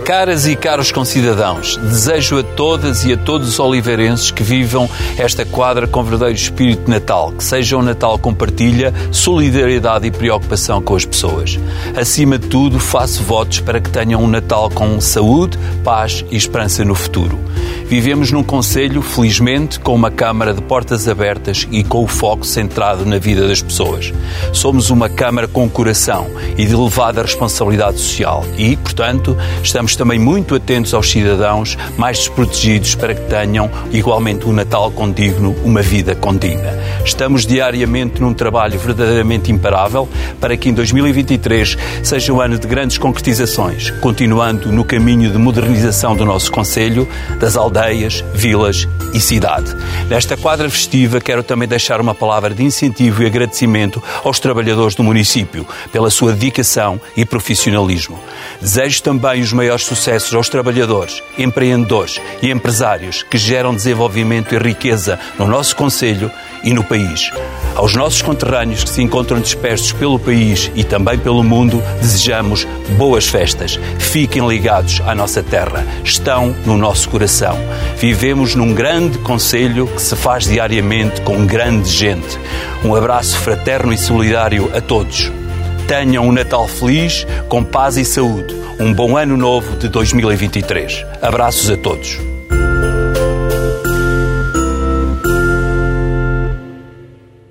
Caras e caros concidadãos, desejo a todas e a todos os oliveirenses que vivam esta quadra com verdadeiro espírito de Natal, que seja um Natal com partilha, solidariedade e preocupação com as pessoas. Acima de tudo, faço votos para que tenham um Natal com saúde, paz e esperança no futuro. Vivemos num concelho, felizmente, com uma Câmara de portas abertas e com o foco centrado na vida das pessoas. Somos uma Câmara com coração e de elevada responsabilidade social e, portanto, estamos também muito atentos aos cidadãos mais desprotegidos para que tenham igualmente um Natal condigno, uma vida condigna. Estamos diariamente num trabalho verdadeiramente imparável para que em 2023 seja um ano de grandes concretizações, continuando no caminho de modernização do nosso concelho, das aldeias, vilas e cidade. Nesta quadra festiva quero também deixar uma palavra de incentivo e agradecimento aos trabalhadores do município pela sua dedicação e profissionalismo. Desejo também os maiores sucessos aos trabalhadores, empreendedores e empresários que geram desenvolvimento e riqueza no nosso concelho e no país. Aos nossos conterrâneos que se encontram dispersos pelo país e também pelo mundo, desejamos boas festas. Fiquem ligados à nossa terra. Estão no nosso coração. Vivemos num grande concelho que se faz diariamente com grande gente. Um abraço fraterno e solidário a todos. Tenham um Natal feliz, com paz e saúde. Um bom ano novo de 2023. Abraços a todos.